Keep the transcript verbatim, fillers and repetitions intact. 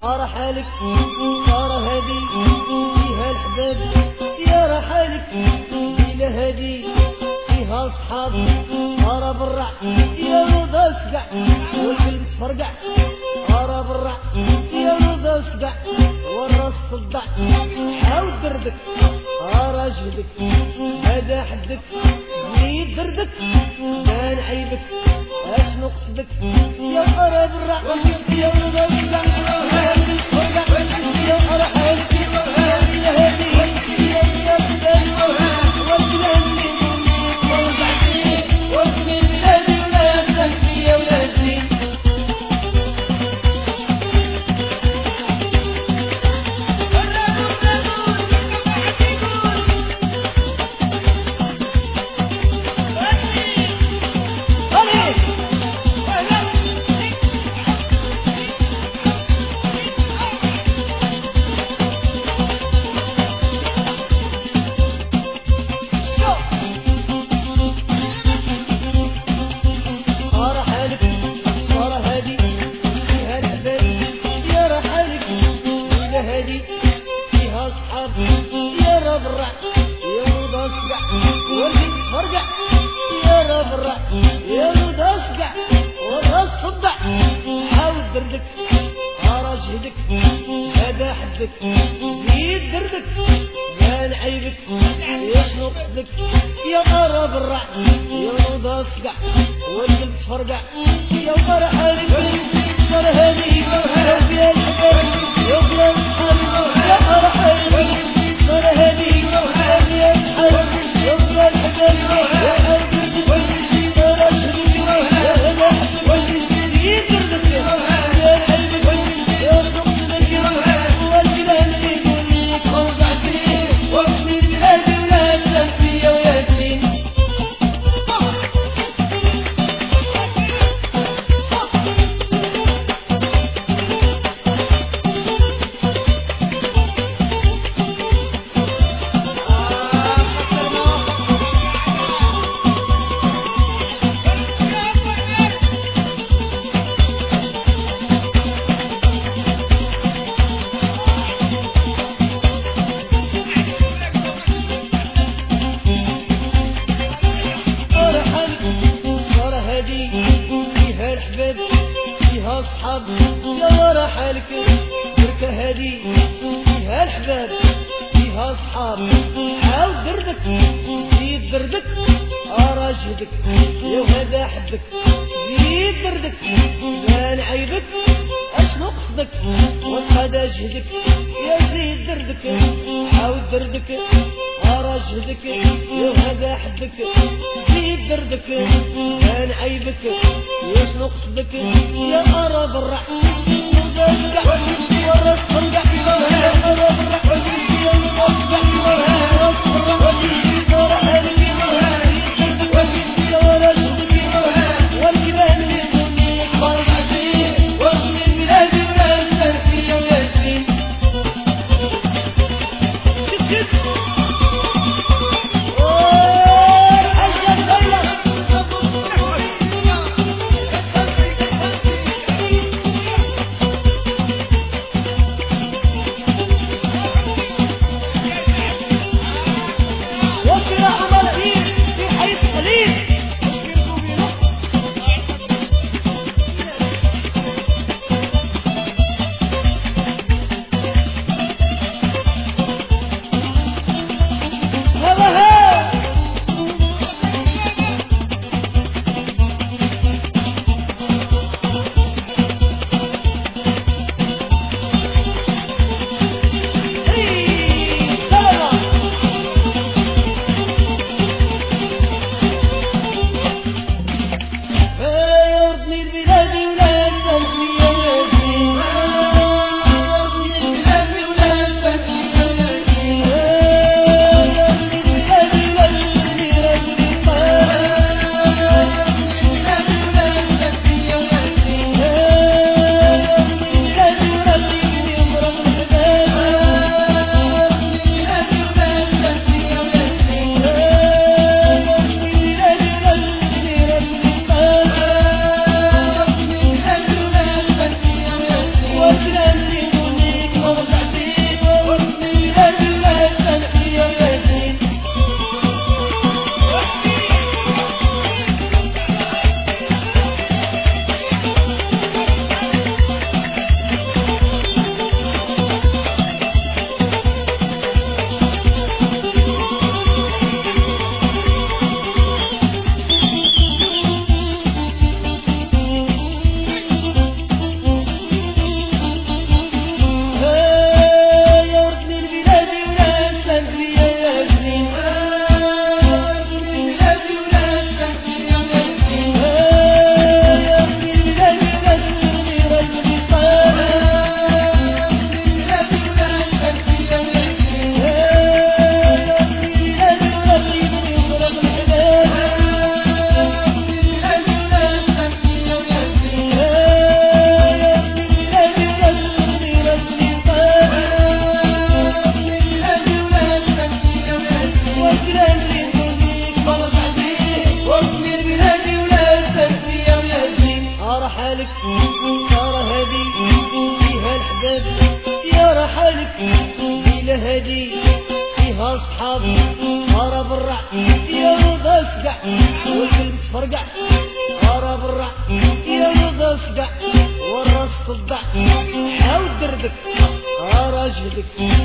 رحالك صار هادي فيها الحباب يا رحالك ليلة هادي فيها صحاب أرى برع يا رضا سقع والقلب تفرقع أرى برع يا رضا سقع والراس صدع حاول دردك أرى جهدك هذا حدك زيد دردك بان عيبك اشنو قصدك يا أرى برع يا رضا سقع يا أرى حالك يا هادي يا زيد دردك بان عيبك يشنو قصدك يا أرى برع يا رضا سقع والقلب تفرقع يا أرى حالك صار هادي يا بيا الحباب يا بيا الحباب يا أرى حالك صار هادي يا بيا الحباب يا بيا الحباب يا قلبي صار شريك يا هلا حبك زيد دردك بان عيبك يشنو قصدك فيها أصحاب يا ورا حالك بركة هادي فيها الحباب فيها أصحاب حاول دردك زيد دردك أرى جهدك يا وهذا حدك زيد دردك بان عيبك أشنو قصدك وهذا جهدك يا زيد دردك حاول دردك أرى جهدك يا وهذا حدك زيد دردك بان عيبك يشنو قصدك يا أرى برع وزاسقع والراس صنقع يا أرى برع يا مصقع والراس برع صار حالك يا ورا جهدك والجبال اللي يقبض فيه وابن البلاد والناس فيه وياسين شد شد هادي فيها صحاب غارة برع يا رضا سقع والقلب تفرقع غارة برع يا رضا سقع والراس تضع حاول دردك راجلك